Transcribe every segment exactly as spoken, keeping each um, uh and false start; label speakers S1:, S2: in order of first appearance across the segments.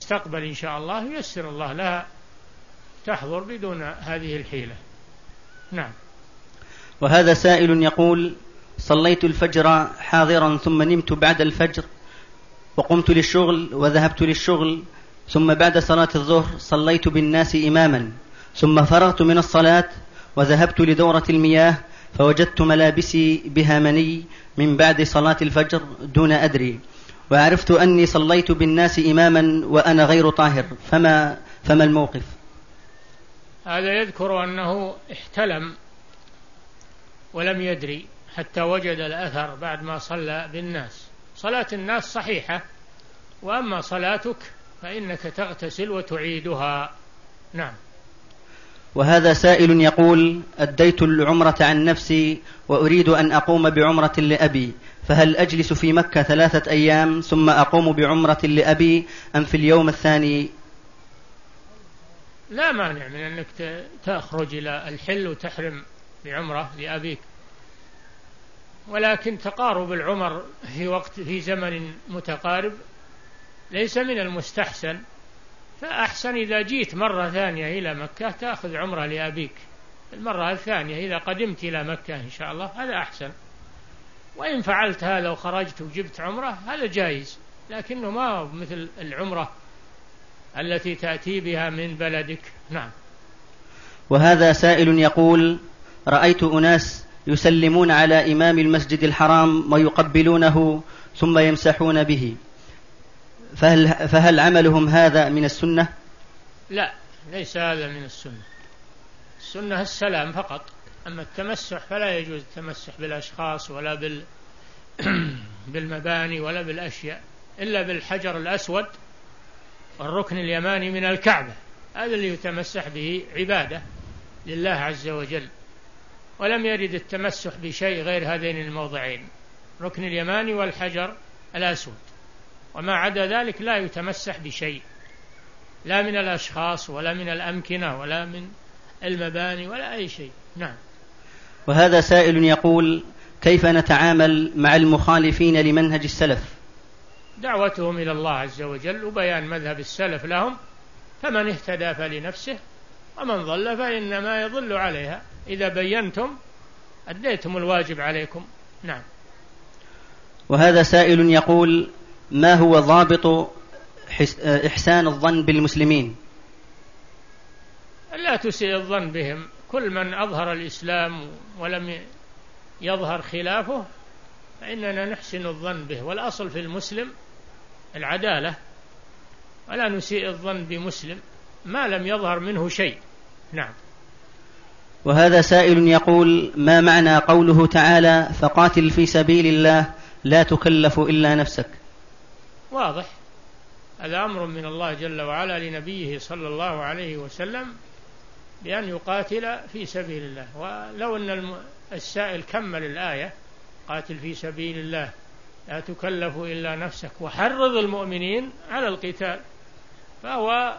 S1: المستقبل إن شاء الله ييسر الله لها تحضر بدون هذه الحيلة. نعم.
S2: وهذا سائل يقول: صليت الفجر حاضرا ثم نمت بعد الفجر وقمت للشغل وذهبت للشغل، ثم بعد صلاة الظهر صليت بالناس إماما، ثم فرغت من الصلاة وذهبت لدورة المياه فوجدت ملابسي بها مني من بعد صلاة الفجر دون أدري، وعرفت أني صليت بالناس إماما وأنا غير طاهر، فما, فما الموقف؟
S1: هذا يذكر أنه احتلم ولم يدري حتى وجد الأثر بعد ما صلى بالناس. صلاة الناس صحيحة، وأما صلاتك فإنك تغتسل وتعيدها. نعم.
S2: وهذا سائل يقول: أديت العمرة عن نفسي وأريد أن أقوم بعمرة لأبي، فهل أجلس في مكة ثلاثة أيام ثم أقوم بعمرة لأبي أم في اليوم الثاني؟
S1: لا مانع من أنك تخرج إلى الحل وتحرم بعمرة لأبيك، ولكن تقارب العمر في وقت في زمن متقارب ليس من المستحسن، فأحسن إذا جيت مرة ثانية إلى مكة تأخذ عمرة لأبيك المرة الثانية إذا قدمت إلى مكة إن شاء الله، هذا أحسن. وإن فعلت هذا وخرجت وجبت عمرة هذا جائز، لكنه ما مثل العمرة التي تأتي بها من بلدك. نعم.
S2: وهذا سائل يقول: رأيت أناس يسلمون على إمام المسجد الحرام ويقبلونه ثم يمسحون به، فهل, فهل عملهم هذا من السنة؟
S1: لا، ليس هذا من السنة. السنة السلام فقط، أما التمسح فلا يجوز التمسح بالأشخاص ولا بال بالمباني ولا بالأشياء، إلا بالحجر الأسود والركن اليماني من الكعبة، هذا اللي يتمسح به عبادة لله عز وجل، ولم يرد التمسح بشيء غير هذين الموضعين، ركن اليماني والحجر الأسود، وما عدا ذلك لا يتمسح بشيء، لا من الأشخاص ولا من الأمكنة ولا من المباني ولا أي شيء. نعم.
S2: وهذا سائل يقول: كيف نتعامل مع المخالفين لمنهج السلف؟
S1: دعوتهم إلى الله عز وجل وبيان مذهب السلف لهم، فمن اهتدى فلنفسه ومن ضل فإنما يضل عليها، إذا بينتم أديتم الواجب عليكم. نعم.
S2: وهذا سائل يقول: ما هو ضابط إحسان الظن بالمسلمين؟
S1: لا تسيء الظن بهم، كل من أظهر الإسلام ولم يظهر خلافه فإننا نحسن الظن به، والأصل في المسلم العدالة، ولا نسيء الظن بمسلم ما لم يظهر منه شيء. نعم.
S2: وهذا سائل يقول: ما معنى قوله تعالى: فقاتل في سبيل الله لا تكلف إلا نفسك؟
S1: واضح، هذا أمر من الله جل وعلا لنبيه صلى الله عليه وسلم بأن يقاتل في سبيل الله. ولو أن السائل كمل الآية: قاتل في سبيل الله لا تكلف إلا نفسك وحرض المؤمنين على القتال، فهو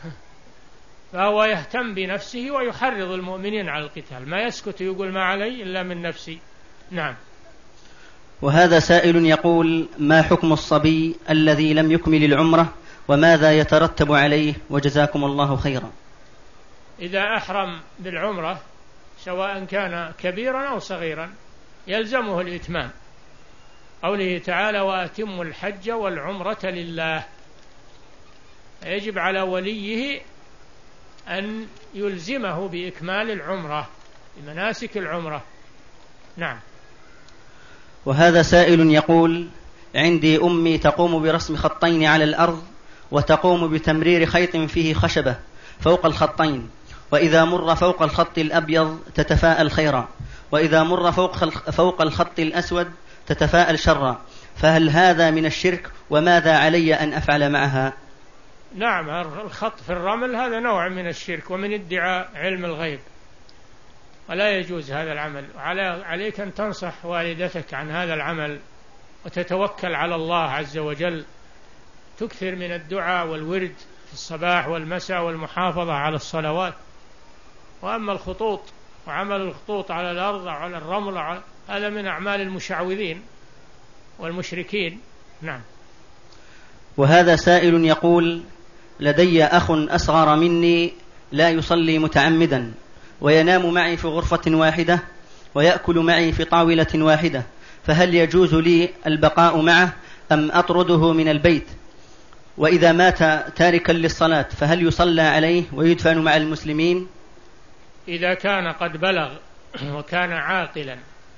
S1: فهو يهتم بنفسه ويحرض المؤمنين على القتال، ما يسكت يقول ما علي إلا من نفسي. نعم.
S2: وهذا سائل يقول: ما حكم الصبي الذي لم يكمل العمرة وماذا يترتب عليه؟ وجزاكم الله خيرا.
S1: إذا أحرم بالعمرة سواء كان كبيرا أو صغيرا يلزمه الإتمام، قوله تعالى: وأتموا الحج والعمرة لله، يجب على وليه أن يلزمه بإكمال العمرة بمناسك العمرة. نعم.
S2: وهذا سائل يقول: عندي أمي تقوم برسم خطين على الأرض وتقوم بتمرير خيط فيه خشبة فوق الخطين، وإذا مر فوق الخط الأبيض تتفاءل خيرا، وإذا مر فوق فوق الخط الأسود تتفاءل شرا، فهل هذا من الشرك؟ وماذا علي أن أفعل معها؟
S1: نعم، الخط في الرمل هذا نوع من الشرك ومن ادعاء علم الغيب، ولا يجوز هذا العمل. عليك أن تنصح والدتك عن هذا العمل وتتوكل على الله عز وجل، تكثر من الدعاء والورد في الصباح والمساء والمحافظة على الصلوات. وأما الخطوط وعمل الخطوط على الأرض وعلى الرمل هذا من أعمال المشعوذين والمشركين. نعم.
S2: وهذا سائل يقول: لدي أخ أصغر مني لا يصلي متعمدا، وينام معي في غرفة واحدة، ويأكل معي في طاولة واحدة، فهل يجوز لي البقاء معه أم أطرده من البيت؟ وإذا مات تاركا للصلاة فهل يصلى عليه ويدفن مع المسلمين؟
S1: إذا كان قد بلغ وكان عاقلا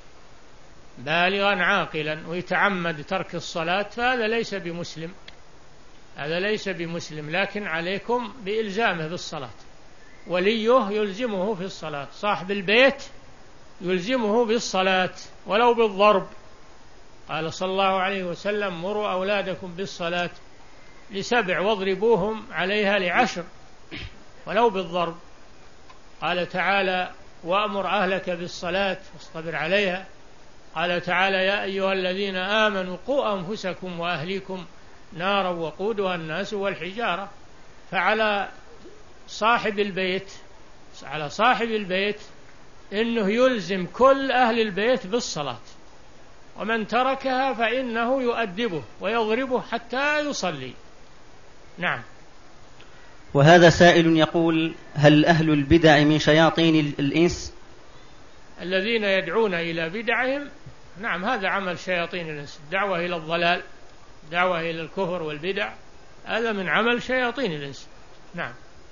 S1: بالغا عاقلا ويتعمد ترك الصلاة فهذا ليس بمسلم، هذا ليس بمسلم، لكن عليكم بإلزامه بالصلاة، وليه يلزمه في الصلاة، صاحب البيت يلزمه بالصلاة ولو بالضرب. قال صلى الله عليه وسلم: مروا أولادكم بالصلاة لسبع واضربوهم عليها لعشر، ولو بالضرب. قال تعالى: وأمر أهلك بالصلاة واصطبر عليها. قال تعالى: يا أيها الذين آمنوا قوا أنفسكم وأهليكم نارا وقودها الناس والحجارة. فعلى صاحب البيت على صاحب البيت إنه يلزم كل أهل البيت بالصلاة، ومن تركها فإنه يؤدبه ويضربه حتى يصلي. نعم.
S2: وهذا سائل يقول: هل أهل البدع من شياطين الإنس؟
S1: الذين يدعون إلى بدعهم، نعم، هذا عمل شياطين الإنس، دعوة إلى الضلال، دعوة إلى الكفر والبدع، هذا من عمل شياطين الإنس. نعم.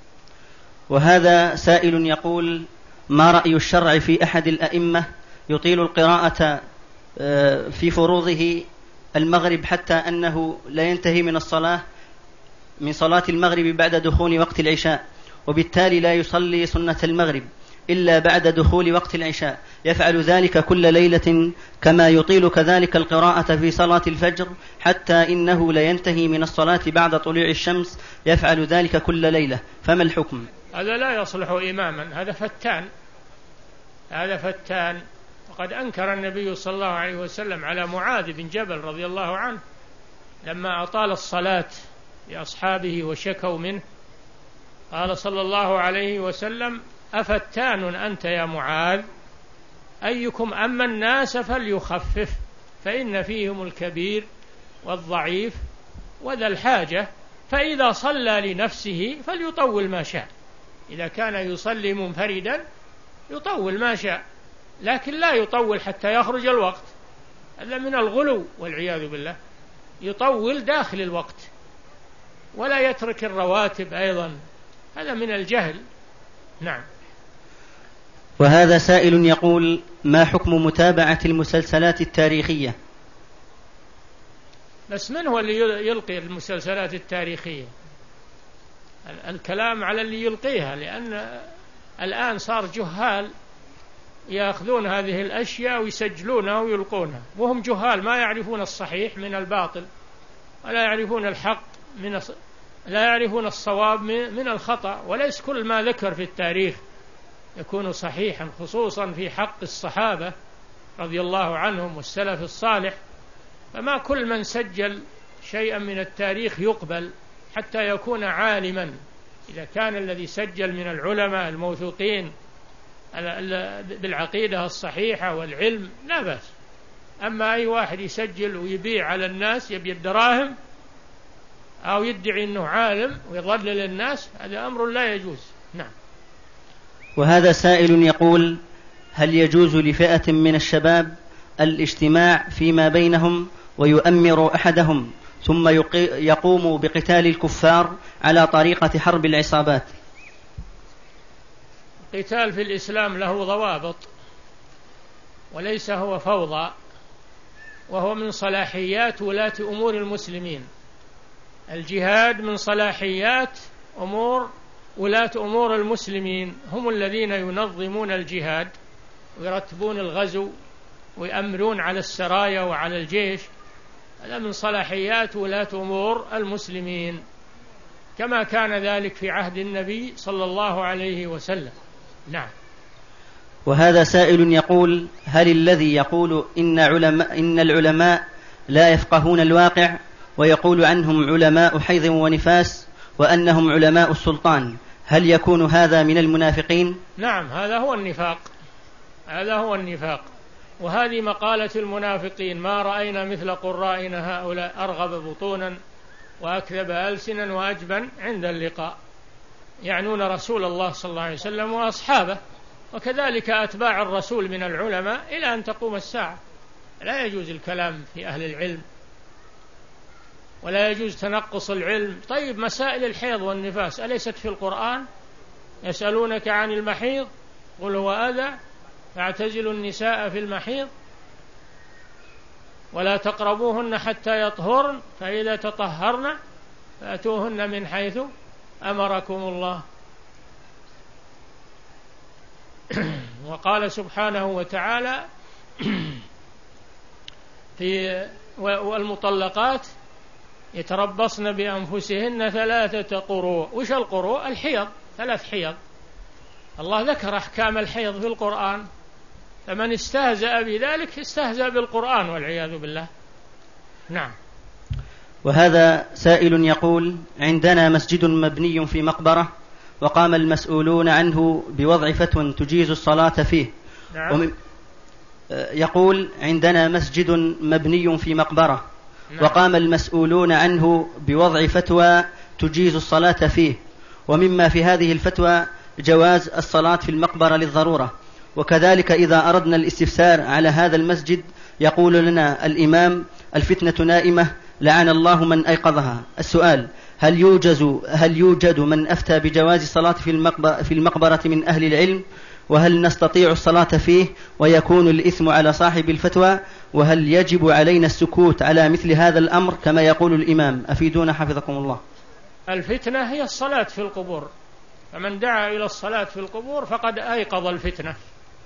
S2: وهذا سائل يقول: ما رأي الشرع في أحد الأئمة يطيل القراءة في فروضه المغرب حتى أنه لا ينتهي من الصلاة من صلاة المغرب بعد دخول وقت العشاء، وبالتالي لا يصلي سنة المغرب إلا بعد دخول وقت العشاء، يفعل ذلك كل ليلة، كما يطيل كذلك القراءة في صلاة الفجر حتى إنه لا ينتهي من الصلاة بعد طلوع الشمس، يفعل ذلك كل ليلة، فما الحكم؟
S1: هذا لا يصلح إماما، هذا فتان، هذا فتان. وقد أنكر النبي صلى الله عليه وسلم على معاذ بن جبل رضي الله عنه لما أطال الصلاة لأصحابه وشكوا منه، قال صلى الله عليه وسلم: أفتان أنت يا معاذ؟ أيكم أما الناس فليخفف، فإن فيهم الكبير والضعيف وذا الحاجة، فإذا صلى لنفسه فليطول ما شاء. إذا كان يصلي منفردا يطول ما شاء، لكن لا يطول حتى يخرج الوقت، هذا من الغلو والعياذ بالله. يطول داخل الوقت ولا يترك الرواتب أيضا، هذا من الجهل. نعم.
S2: وهذا سائل يقول: ما حكم متابعة المسلسلات التاريخية؟
S1: بس من هو اللي يلقي المسلسلات التاريخية؟ الكلام على اللي يلقيها، لأن الآن صار جهال يأخذون هذه الأشياء ويسجلونها ويلقونها، وهم جهال ما يعرفون الصحيح من الباطل، ولا يعرفون الحق من لا يعرفون الصواب من الخطأ، وليس كل ما ذكر في التاريخ يكون صحيحا، خصوصا في حق الصحابة رضي الله عنهم والسلف الصالح. فما كل من سجل شيئا من التاريخ يقبل حتى يكون عالما. إذا كان الذي سجل من العلماء الموثوقين بالعقيدة الصحيحة والعلم لا بأس، أما أي واحد يسجل ويبيع على الناس يبي الدراهم أو يدعي أنه عالم ويضلل الناس، هذا أمر لا يجوز. نعم.
S2: وهذا سائل يقول: هل يجوز لفئة من الشباب الاجتماع فيما بينهم ويؤمر أحدهم ثم يقوم بقتال الكفار على طريقة حرب العصابات؟
S1: القتال في الإسلام له ضوابط، وليس هو فوضى، وهو من صلاحيات ولاة أمور المسلمين. الجهاد من صلاحيات أمور ولاة أمور المسلمين، هم الذين ينظمون الجهاد ويرتبون الغزو ويأمرون على السرايا وعلى الجيش، هذا من صلاحيات ولاة أمور المسلمين، كما كان ذلك في عهد النبي صلى الله عليه وسلم. نعم.
S2: وهذا سائل يقول: هل الذي يقول إن, علماء إن العلماء لا يفقهون الواقع ويقول عنهم علماء حيض ونفاس وأنهم علماء السلطان، هل يكون هذا من المنافقين؟
S1: نعم، هذا هو النفاق، هذا هو النفاق. وهذه مقالة المنافقين: ما رأينا مثل قرائنا هؤلاء أرغب بطونا وأكذب ألسنا وأجبن عند اللقاء، يعنون رسول الله صلى الله عليه وسلم وأصحابه، وكذلك أتباع الرسول من العلماء إلى أن تقوم الساعة. لا يجوز الكلام في أهل العلم، ولا يجوز تنقص العلم. طيب مسائل الحيض والنفاس أليست في القرآن؟ يسألونك عن المحيض قل هو أذى فاعتزلوا النساء في المحيض ولا تقربوهن حتى يطهرن فإذا تطهرن فأتوهن من حيث أمركم الله. وقال سبحانه وتعالى في والمطلقات يتربصن بأنفسهن ثلاثة قروء. وش القروء؟ الحيض، ثلاث حيض. الله ذكر أحكام الحيض في القرآن، فمن استهزأ بذلك استهزأ بالقرآن والعياذ بالله. نعم.
S2: وهذا سائل يقول: عندنا مسجد مبني في مقبرة، وقام المسؤولون عنه بوضع فتوى تجيز الصلاة فيه.
S1: نعم.
S2: ومن يقول: عندنا مسجد مبني في مقبرة، نعم. وقام المسؤولون عنه بوضع فتوى تجيز الصلاة فيه، ومما في هذه الفتوى جواز الصلاة في المقبرة للضرورة. وكذلك إذا أردنا الاستفسار على هذا المسجد يقول لنا الإمام: الفتنة نائمة لعن الله من أيقظها. السؤال: هل يوجد هل يوجد من أفتى بجواز الصلاة في المقبرة في المقبرة من أهل العلم؟ وهل نستطيع الصلاة فيه ويكون الإثم على صاحب الفتوى؟ وهل يجب علينا السكوت على مثل هذا الأمر كما يقول الإمام؟ أفيدونا حفظكم الله.
S1: الفتنة هي الصلاة في القبور، فمن دعا إلى الصلاة في القبور فقد أيقظ الفتنة،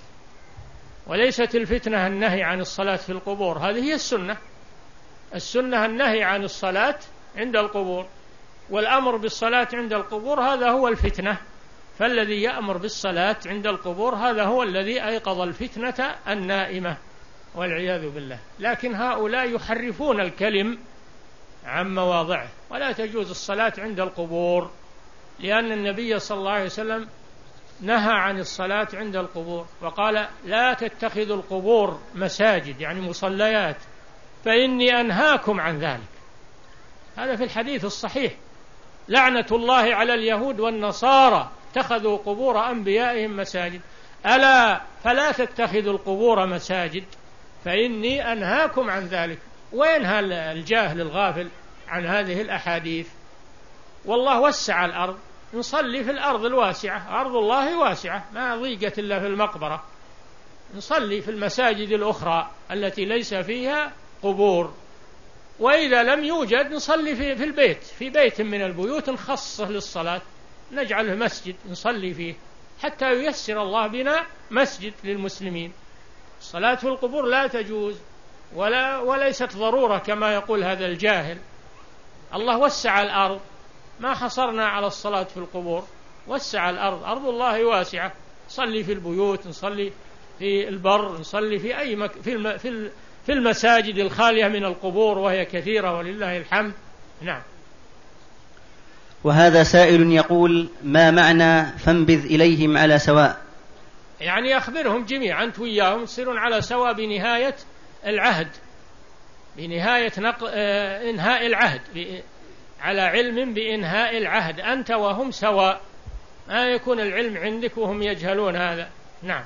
S1: وليست الفتنة النهي عن الصلاة في القبور، هذه هي السنة. السنة النهي عن الصلاة عند القبور، والأمر بالصلاة عند القبور هذا هو الفتنة. فالذي يأمر بالصلاة عند القبور هذا هو الذي أيقظ الفتنة النائمة والعياذ بالله. لكن هؤلاء يحرفون الكلم عن مواضعه، ولا تجوز الصلاة عند القبور، لأن النبي صلى الله عليه وسلم نهى عن الصلاة عند القبور، وقال: لا تتخذوا القبور مساجد، يعني مصليات، فإني أنهاكم عن ذلك. هذا في الحديث الصحيح: لعنة الله على اليهود والنصارى اتخذوا قبور أنبيائهم مساجد، ألا فلا تتخذوا القبور مساجد فإني أنهاكم عن ذلك. وينهى الجاهل الغافل عن هذه الأحاديث؟ والله وسع الأرض، نصلي في الأرض الواسعة، أرض الله واسعة ما ضيقت إلا في المقبرة، نصلي في المساجد الأخرى التي ليس فيها قبور. وإذا لم يوجد نصلي في, في البيت، في بيت من البيوت نخصصه للصلاة، نجعله مسجد نصلي فيه حتى ييسر الله بنا مسجد للمسلمين. الصلاة في القبور لا تجوز ولا وليست ضرورة كما يقول هذا الجاهل. الله وسع الأرض، ما حصرنا على الصلاة في القبور، وسع الأرض، أرض الله واسعة، نصلي في البيوت، نصلي في البر، نصلي في أي مك... في, الم... في, ال... في المساجد الخالية من القبور وهي كثيرة ولله الحمد. نعم.
S2: وهذا سائل يقول: ما معنى فانبذ إليهم على سواء؟
S1: يعني أخبرهم جميعا أنت وياهم تصيرون على سواء بنهاية العهد، بنهاية نق... آه... إنهاء العهد، ب... على علم بإنهاء العهد، أنت وهم سواء، ما يكون العلم عندك وهم يجهلون هذا. نعم.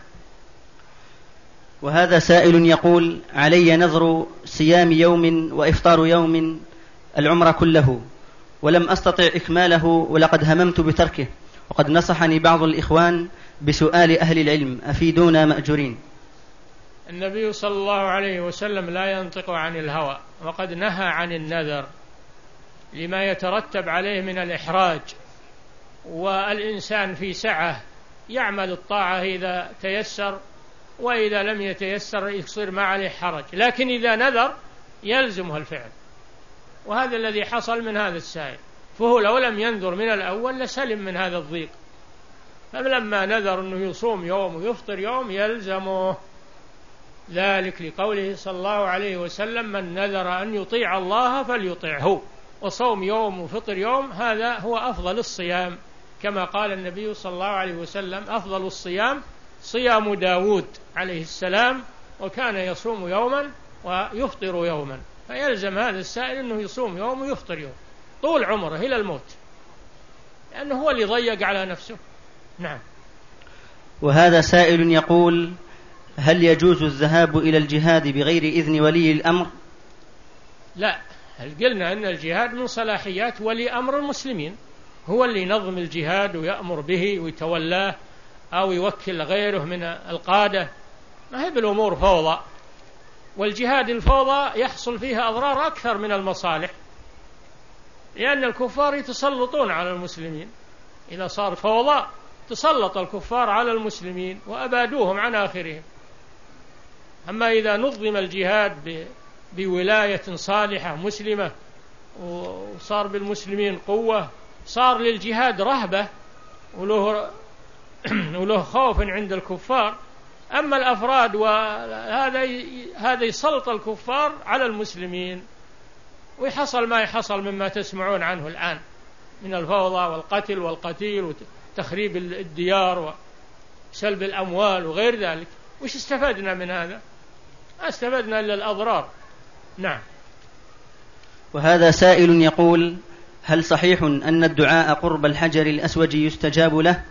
S2: وهذا سائل يقول: علي نذر صيام يوم وإفطار يوم العمر كله، ولم أستطع إكماله، ولقد هممت بتركه، وقد نصحني بعض الإخوان بسؤال أهل العلم، أفيدونا مأجورين.
S1: النبي صلى الله عليه وسلم لا ينطق عن الهوى، وقد نهى عن النذر لما يترتب عليه من الإحراج، والإنسان في سعة يعمل الطاعة إذا تيسر، وإذا لم يتيسر يصير ما عليه حرج، لكن إذا نذر يلزمه الفعل. وهذا الذي حصل من هذا السائل، فهو لو لم ينذر من الأول لسلم من هذا الضيق، فلما نذر أنه يصوم يوم ويفطر يوم يلزمه ذلك، لقوله صلى الله عليه وسلم: من نذر أن يطيع الله فليطيعه. وصوم يوم وفطر يوم هذا هو أفضل الصيام، كما قال النبي صلى الله عليه وسلم: أفضل الصيام صيام داود عليه السلام، وكان يصوم يوما ويفطر يوما. فيلزم هذا السائل أنه يصوم يوم ويفطر يوم. طول عمره إلى الموت، لأنه هو اللي ضيق على نفسه. نعم.
S2: وهذا سائل يقول: هل يجوز الذهاب إلى الجهاد بغير إذن ولي الأمر؟
S1: لا، هل قلنا أن الجهاد من صلاحيات ولي أمر المسلمين، هو اللي ينظم الجهاد ويأمر به ويتولاه أو يوكل غيره من القادة، ما هي بالأمور فوضى. والجهاد الفوضى يحصل فيها أضرار أكثر من المصالح، لأن الكفار يتسلطون على المسلمين. إذا صار فوضى تسلط الكفار على المسلمين وأبادوهم عن آخرهم. أما إذا نظم الجهاد بولاية صالحة مسلمة وصار بالمسلمين قوة، صار للجهاد رهبة وله وله خوف عند الكفار. أما الأفراد وهذا هذا يسلط الكفار على المسلمين، ويحصل ما يحصل مما تسمعون عنه الآن من الفوضى والقتل والقتيل وتخريب الديار وسلب الأموال وغير ذلك. وش استفدنا من هذا؟ ما استفدنا إلا الأضرار. نعم.
S2: وهذا سائل يقول: هل صحيح أن الدعاء قرب الحجر الأسود يستجاب له؟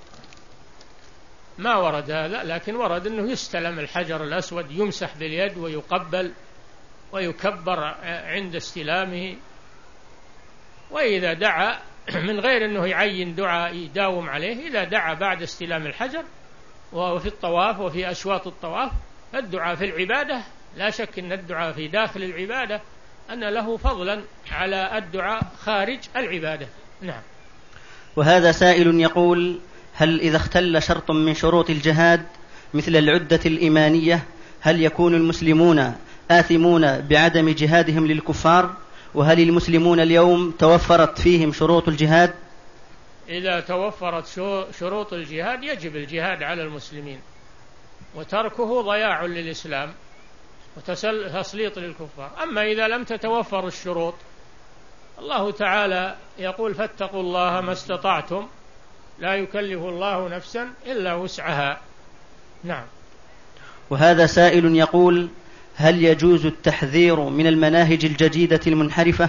S1: ما ورد هذا، لكن ورد أنه يستلم الحجر الأسود، يمسح باليد ويقبل ويكبر عند استلامه. وإذا دعا من غير أنه يعين دعاء يداوم عليه، إذا دعا بعد استلام الحجر وفي الطواف وفي أشواط الطواف، الدعاء في العبادة لا شك أن الدعاء في داخل العبادة أن له فضلا على الدعاء خارج العبادة. نعم.
S2: وهذا سائل يقول: هل إذا اختل شرط من شروط الجهاد مثل العدة الإيمانية هل يكون المسلمون آثمون بعدم جهادهم للكفار؟ وهل المسلمون اليوم توفرت فيهم شروط الجهاد؟
S1: إذا توفرت شروط الجهاد يجب الجهاد على المسلمين، وتركه ضياع للإسلام وتسليط للكفار. أما إذا لم تتوفر الشروط، الله تعالى يقول: فاتقوا الله ما استطعتم لا يكلف الله نفسا إلا وسعها. نعم.
S2: وهذا سائل يقول: هل يجوز التحذير من المناهج الجديدة المنحرفة؟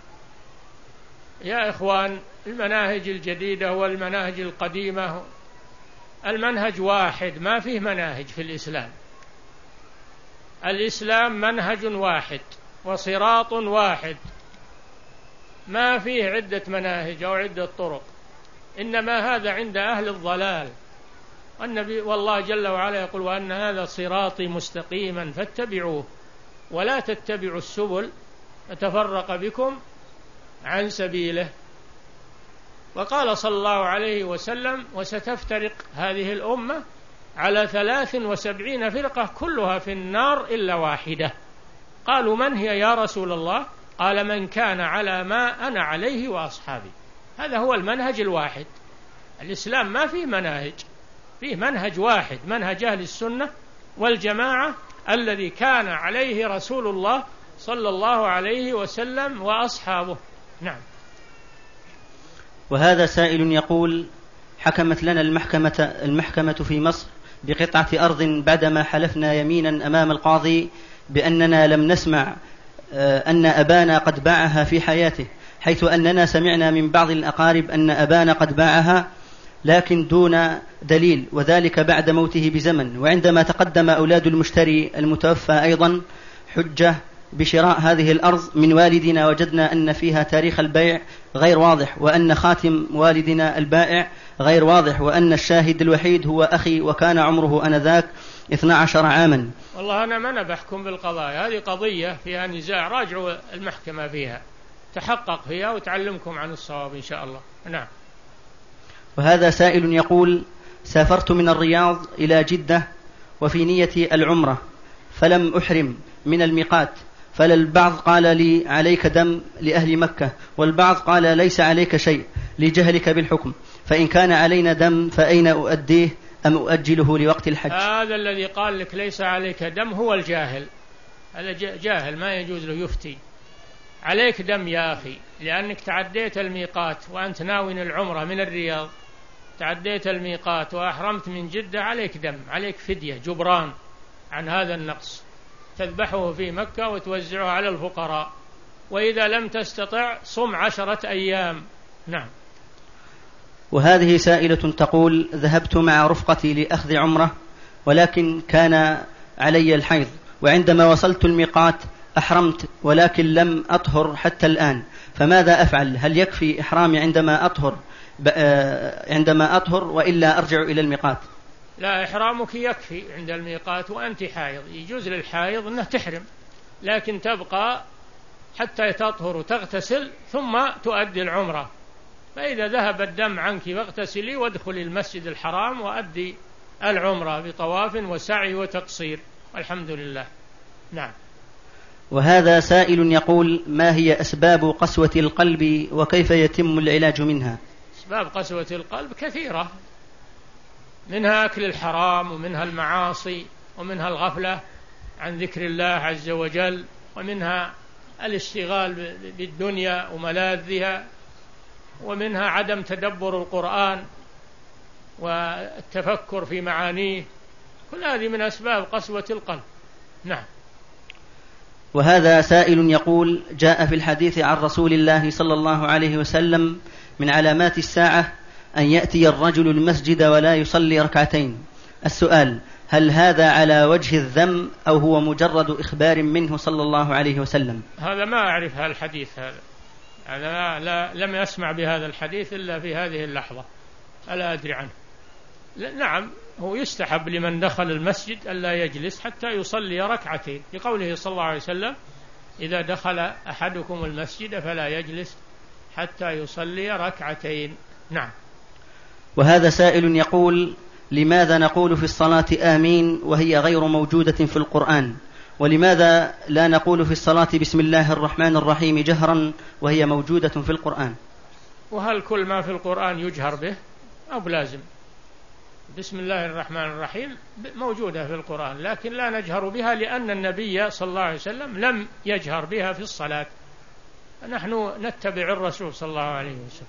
S1: يا إخوان، المناهج الجديدة والمناهج القديمة المنهج واحد، ما فيه مناهج في الإسلام. الإسلام منهج واحد وصراط واحد، ما فيه عدة مناهج أو عدة طرق، إنما هذا عند أهل الضلال. والنبي والله جل وعلا يقول: وأن هذا صراطي مستقيما فاتبعوه ولا تتبعوا السبل فتفرق بكم عن سبيله. وقال صلى الله عليه وسلم: وستفترق هذه الأمة على ثلاث وسبعين فرقة كلها في النار إلا واحدة. قالوا: من هي يا رسول الله؟ قال: من كان على ما أنا عليه وأصحابي. هذا هو المنهج الواحد. الإسلام ما فيه مناهج، فيه منهج واحد، منهج أهل السنة والجماعة الذي كان عليه رسول الله صلى الله عليه وسلم وأصحابه. نعم.
S2: وهذا سائل يقول: حكمت لنا المحكمة, المحكمة في مصر بقطعة أرض بعدما حلفنا يمينا أمام القاضي بأننا لم نسمع أن أبانا قد باعها في حياته، حيث أننا سمعنا من بعض الأقارب أن أبانا قد باعها لكن دون دليل، وذلك بعد موته بزمن. وعندما تقدم أولاد المشتري المتوفى أيضا حجة بشراء هذه الأرض من والدنا، وجدنا أن فيها تاريخ البيع غير واضح، وأن خاتم والدنا البائع غير واضح، وأن الشاهد الوحيد هو أخي وكان عمره آنذاك اثنا عشر عاما.
S1: والله أنا ما بحكم بالقضايا، هذه قضية فيها نزاع، راجعوا المحكمة فيها، تحقق فيها وتعلمكم عن الصواب إن شاء الله. نعم.
S2: وهذا سائل يقول: سافرت من الرياض إلى جدة وفي نيتي العمرة فلم أحرم من الميقات، فالبعض قال لي عليك دم لأهل مكة، والبعض قال ليس عليك شيء لجهلك بالحكم، فإن كان علينا دم فأين أؤديه أم أؤجله لوقت الحج؟
S1: هذا الذي قال لك ليس عليك دم هو الجاهل، هذا جاهل ما يجوز له يفتي. عليك دم يا أخي، لأنك تعديت الميقات وأنت ناوي العمرة من الرياض، تعديت الميقات وأحرمت من جدة، عليك دم، عليك فدية جبران عن هذا النقص، تذبحه في مكة وتوزعه على الفقراء. وإذا لم تستطع صم عشرة أيام. نعم.
S2: وهذه سائلة تقول: ذهبت مع رفقتي لأخذ عمرة، ولكن كان علي الحيض، وعندما وصلت الميقات أحرمت ولكن لم أطهر حتى الآن، فماذا أفعل؟ هل يكفي إحرامي عندما أطهر عندما أطهر وإلا أرجع إلى الميقات؟
S1: لا، إحرامك يكفي عند الميقات وأنت حائض. يجوز للحائض أنه تحرم، لكن تبقى حتى تطهر وتغتسل ثم تؤدي العمرة. فإذا ذهب الدم عنك فاغتسلي وادخلي المسجد الحرام وأدي العمرة بطواف وسعي وتقصير، والحمد لله. نعم.
S2: وهذا سائل يقول: ما هي أسباب قسوة القلب وكيف يتم العلاج منها؟
S1: أسباب قسوة القلب كثيرة، منها أكل الحرام، ومنها المعاصي، ومنها الغفلة عن ذكر الله عز وجل، ومنها الاشتغال بالدنيا وملاذها، ومنها عدم تدبر القرآن والتفكر في معانيه. كل هذه من أسباب قسوة القلب. نعم.
S2: وهذا سائل يقول: جاء في الحديث عن رسول الله صلى الله عليه وسلم: من علامات الساعة أن يأتي الرجل المسجد ولا يصلي ركعتين. السؤال: هل هذا على وجه الذم أو هو مجرد إخبار منه صلى الله عليه وسلم؟
S1: هذا ما أعرف هذا الحديث، هذا أنا لا لم أسمع بهذا الحديث إلا في هذه اللحظة، ألا أدري عنه. نعم، هو يستحب لمن دخل المسجد ألا يجلس حتى يصلي ركعتين، لقوله صلى الله عليه وسلم: إذا دخل أحدكم المسجد فلا يجلس حتى يصلي ركعتين. نعم.
S2: وهذا سائل يقول: لماذا نقول في الصلاة آمين وهي غير موجودة في القرآن؟ ولماذا لا نقول في الصلاة بسم الله الرحمن الرحيم جهرا وهي موجودة في القرآن؟
S1: وهل كل ما في القرآن يجهر به أو لازم؟ بسم الله الرحمن الرحيم موجودة في القرآن، لكن لا نجهر بها لأن النبي صلى الله عليه وسلم لم يجهر بها في الصلاة. نحن نتبع الرسول صلى الله عليه وسلم.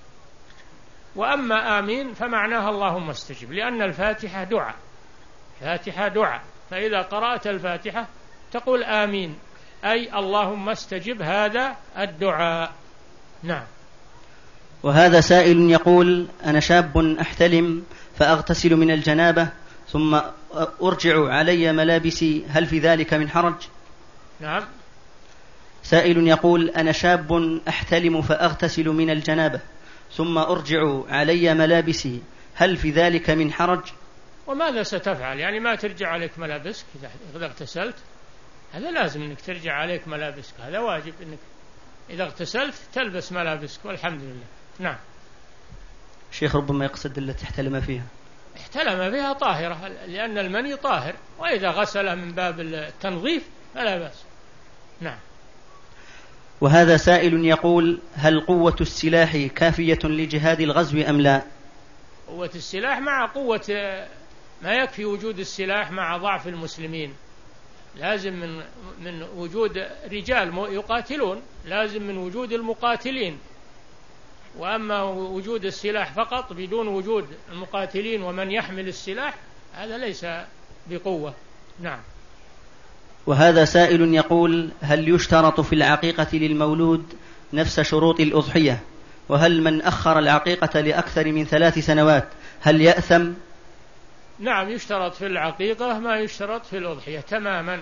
S1: وأما آمين فمعناها اللهم استجب، لأن الفاتحة دعاء، فاتحة دعاء، فإذا قرأت الفاتحة تقول آمين، أي اللهم استجب هذا الدعاء. نعم.
S2: وهذا سائل يقول: أنا شاب أحتلم فأغتسل من الجنابة ثم أرجع علي ملابسي، هل في ذلك من حرج؟
S1: نعم.
S2: سائل يقول: أنا شاب أحتلم فأغتسل من الجنابة ثم أرجع علي ملابسي، هل في ذلك من حرج؟
S1: وماذا ستفعل؟ يعني ما ترجع عليك ملابسك إذا اغتسلت؟ هذا لازم أنك ترجع عليك ملابسك، هذا واجب أنك إذا اغتسلت تلبس ملابسك، والحمد لله. نعم.
S2: شيخ، ربما يقصد التي احتلم فيها.
S1: احتلم بها طاهرة، لأن المني طاهر، وإذا غسل من باب التنظيف فلا بأس. نعم.
S2: وهذا سائل يقول: هل قوة السلاح كافية لجهاد الغزو أم لا؟
S1: قوة السلاح مع قوة، ما يكفي وجود السلاح مع ضعف المسلمين، لازم من من وجود رجال يقاتلون، لازم من وجود المقاتلين. وأما وجود السلاح فقط بدون وجود المقاتلين ومن يحمل السلاح هذا ليس بقوة. نعم.
S2: وهذا سائل يقول: هل يشترط في العقيقة للمولود نفس شروط الأضحية؟ وهل من أخر العقيقة لأكثر من ثلاث سنوات هل يأثم؟
S1: نعم، يشترط في العقيقة ما يشترط في الأضحية تماما،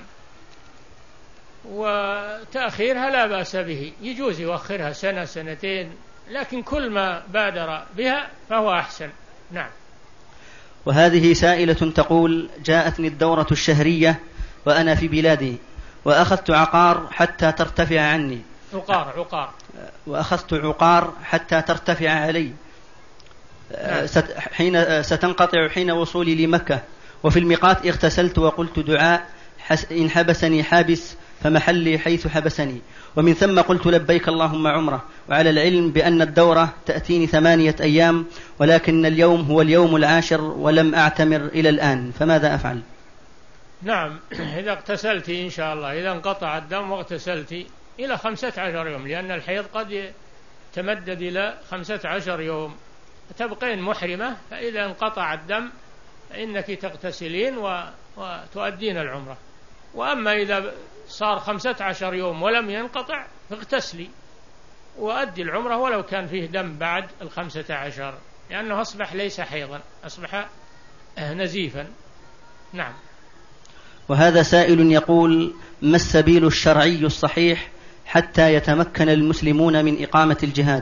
S1: وتأخيرها لا بأس به، يجوز يؤخرها سنة سنتين، لكن كل ما بادر بها فهو أحسن. نعم.
S2: وهذه سائلة تقول: جاءتني الدورة الشهرية وأنا في بلادي، وأخذت عقار حتى ترتفع عني.
S1: عقار عقار
S2: وأخذت عقار حتى ترتفع علي. نعم. حين ستنقطع حين وصولي لمكة، وفي الميقات اغتسلت وقلت دعاء: إن حبسني حابس فمحلي حيث حبسني، ومن ثم قلت لبيك اللهم عمرة، وعلى العلم بأن الدورة تأتيني ثمانية أيام، ولكن اليوم هو اليوم العاشر ولم أعتمر إلى الآن، فماذا أفعل؟
S1: نعم، إذا اغتسلت إن شاء الله، إذا انقطع الدم واغتسلت إلى خمسة عشر يوم، لأن الحيض قد يتمدد إلى خمسة عشر يوم، تبقين محرمة، فإذا انقطع الدم فإنك تغتسلين وتؤدين العمرة. وأما إذا صار خمسة عشر يوم ولم ينقطع فاغتسلي وأدي العمرة ولو كان فيه دم بعد الخمسة عشر، لأنه أصبح ليس حيضا، أصبح نزيفا. نعم.
S2: وهذا سائل يقول: ما السبيل الشرعي الصحيح حتى يتمكن المسلمون من إقامة الجهاد؟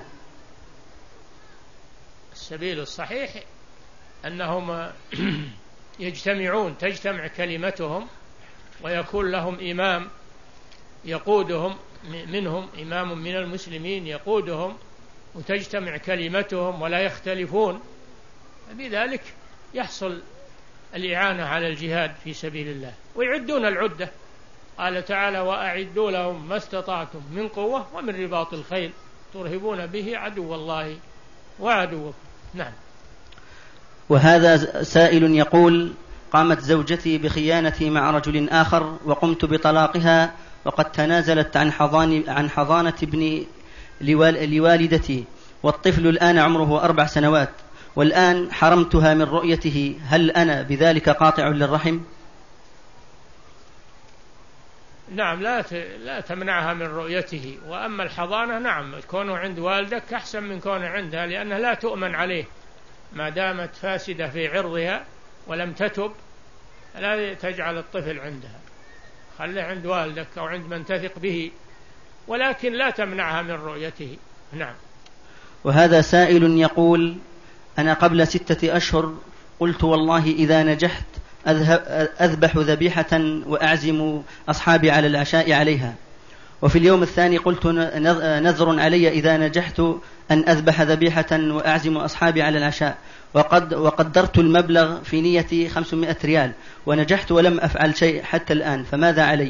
S1: السبيل الصحيح أنهم يجتمعون، تجتمع كلمتهم ويكون لهم إمام يقودهم منهم، إمام من المسلمين يقودهم وتجتمع كلمتهم ولا يختلفون، بذلك يحصل الإعانة على الجهاد في سبيل الله. ويعدون العدة، قال تعالى: وأعدوا لهم ما استطعتم من قوة ومن رباط الخيل ترهبون به عدو الله وعدوكم. نعم.
S2: وهذا سائل يقول: قامت زوجتي بخيانتي مع رجل آخر وقمت بطلاقها، وقد تنازلت عن حضان عن حضانة ابني لوالدتي، والطفل الآن عمره أربع سنوات، والآن حرمتها من رؤيته، هل أنا بذلك قاطع للرحم؟
S1: نعم، لا لا تمنعها من رؤيته. وأما الحضانة نعم، كونه عند والدك أحسن من كونه عندها، لأنها لا تؤمن عليه ما دامت فاسدة في عرضها ولم تتب، لا تجعل الطفل عندها، خليه عند والدك أو عند من تثق به، ولكن لا تمنعها من رؤيته. نعم.
S2: وهذا سائل يقول: أنا قبل ستة أشهر قلت والله إذا نجحت أذبح ذبيحة وأعزم أصحابي على العشاء عليها، وفي اليوم الثاني قلت نذر علي إذا نجحت أن أذبح ذبيحة وأعزم أصحابي على العشاء، وقد وقدرت المبلغ في نيتي خمسمائة ريال، ونجحت ولم أفعل شيء حتى الآن، فماذا علي؟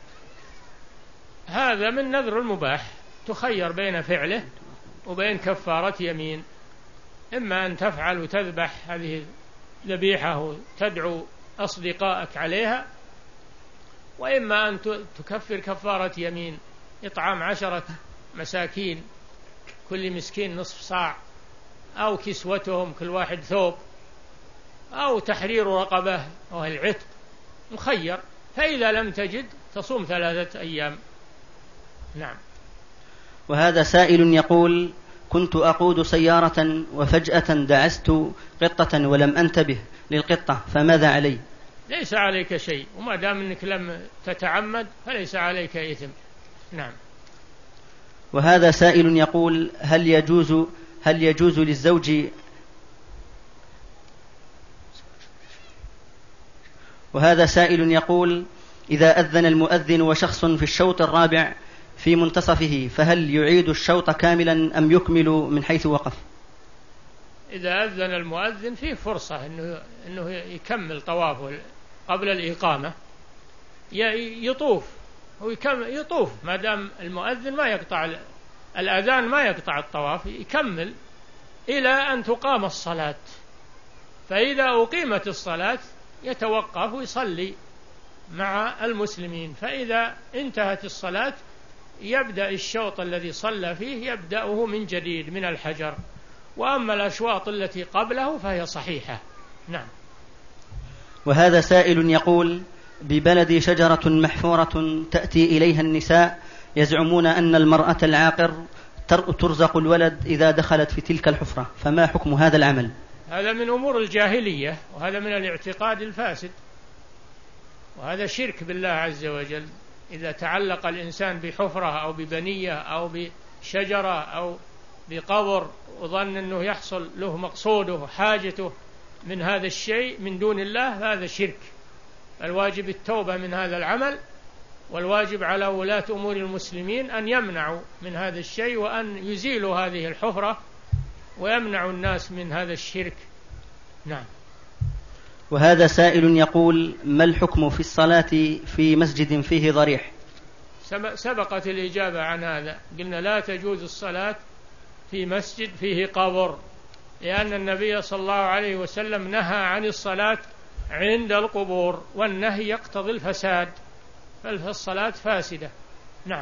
S1: هذا من نذر المباح، تخير بين فعله وبين كفارة يمين، إما أن تفعل وتذبح هذه ذبيحة وتدعو أصدقائك عليها، وإما أن تكفر كفارة يمين، إطعام عشرة مساكين كل مسكين نصف صاع، أو كسوتهم كل واحد ثوب، أو تحرير رقبة أو العتق، مخير. فإذا لم تجد تصوم ثلاثة أيام. نعم.
S2: وهذا سائل يقول: كنت أقود سيارة وفجأة دعست قطة ولم أنتبه للقطة، فماذا علي؟
S1: ليس عليك شيء، وما دام أنك لم تتعمد فليس عليك إثم. نعم.
S2: وهذا سائل يقول: هل يجوز هل يجوز للزوج وهذا سائل يقول: إذا أذن المؤذن وشخص في الشوط الرابع في منتصفه، فهل يعيد الشوط كاملا أم يكمل من حيث وقف؟
S1: إذا أذن المؤذن فيه فرصة إنه إنه يكمل طوافه قبل الإقامة، يطوف هو يطوف ما دام المؤذن ما يقطع الأذان، ما يقطع الطواف، يكمل إلى أن تقام الصلاة. فإذا أقيمت الصلاة يتوقف ويصلي مع المسلمين، فإذا انتهت الصلاة يبدأ الشوط الذي صلى فيه يبدأه من جديد من الحجر، وأما الأشواط التي قبله فهي صحيحة. نعم.
S2: وهذا سائل يقول: ببلدي شجرة محفورة تأتي إليها النساء يزعمون أن المرأة العاقر ترزق الولد إذا دخلت في تلك الحفرة، فما حكم هذا العمل؟
S1: هذا من أمور الجاهلية، وهذا من الاعتقاد الفاسد، وهذا شرك بالله عز وجل. إذا تعلق الإنسان بحفرة أو ببنية أو بشجرة أو بقبر وظن أنه يحصل له مقصوده وحاجته من هذا الشيء من دون الله، هذا شرك. الواجب التوبة من هذا العمل، والواجب على ولاة أمور المسلمين أن يمنعوا من هذا الشيء، وأن يزيلوا هذه الحفرة ويمنعوا الناس من هذا الشرك. نعم.
S2: وهذا سائل يقول: ما الحكم في الصلاة في مسجد فيه ضريح؟
S1: سبقت الإجابة عن هذا، قلنا لا تجوز الصلاة في مسجد فيه قبر، لأن النبي صلى الله عليه وسلم نهى عن الصلاة عند القبور، والنهي يقتضي الفساد، فالصلاة فاسدة. نعم.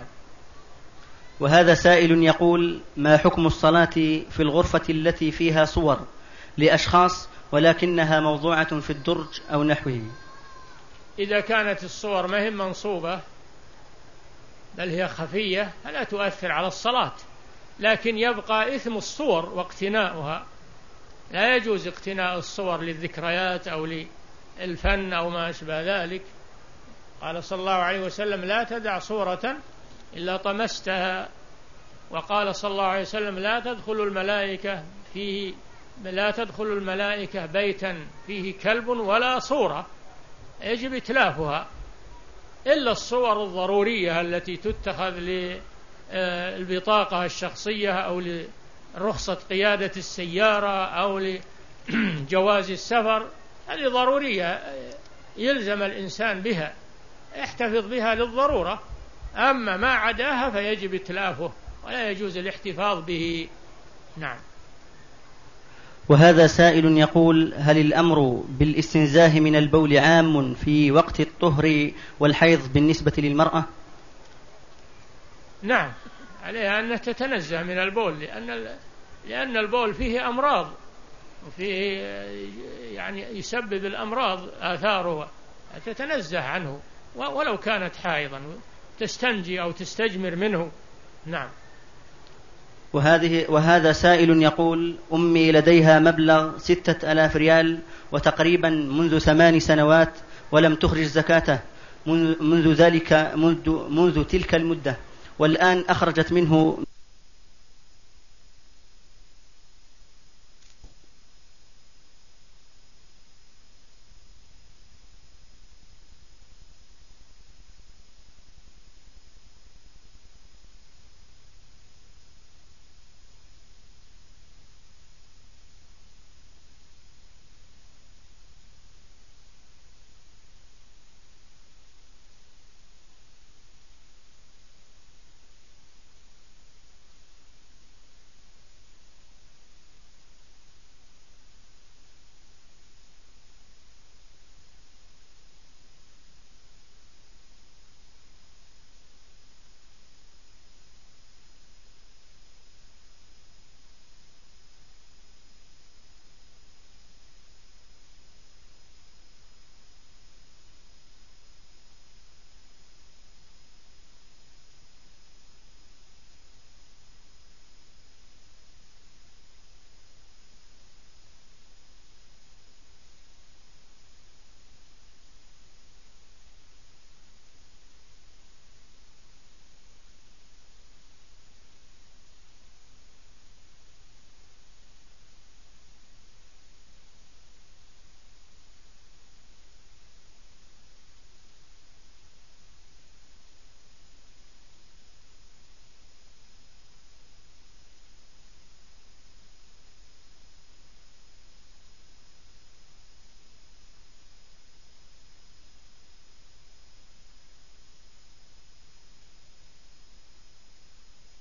S2: وهذا سائل يقول: ما حكم الصلاة في الغرفة التي فيها صور لأشخاص ولكنها موضوعة في الدرج أو نحوه؟
S1: إذا كانت الصور ما هي منصوبة بل هي خفية فلا تؤثر على الصلاة، لكن يبقى إثم الصور واقتناؤها. لا يجوز اقتناء الصور للذكريات أو للفن أو ما أشبه ذلك. قال صلى الله عليه وسلم: لا تدع صورة إلا طمستها. وقال صلى الله عليه وسلم: لا تدخل الملائكة فيه لا تدخل الملائكة بيتا فيه كلب ولا صورة، يجب إتلافها، إلا الصور الضرورية التي تتخذ للبطاقة الشخصية أو لرخصة قيادة السيارة أو لجواز السفر، هذه ضرورية يلزم الإنسان بها، يحتفظ بها للضرورة. أما ما عداها فيجب إتلافه ولا يجوز الاحتفاظ به. نعم.
S2: وهذا سائل يقول: هل الأمر بالاستنزاه من البول عام في وقت الطهر والحيض بالنسبة للمرأة؟
S1: نعم، عليها أن تتنزه من البول، لأن لأن البول فيه أمراض وفيه يعني يسبب الأمراض آثاره، تتنزه عنه ولو كانت حائضا، تستنجي أو تستجمر منه. نعم.
S2: وهذه وهذا سائل يقول: أمي لديها مبلغ ستة آلاف ريال وتقريبا منذ ثمان سنوات ولم تخرج زكاته منذ ذلك منذ, منذ تلك المدة، والآن أخرجت منه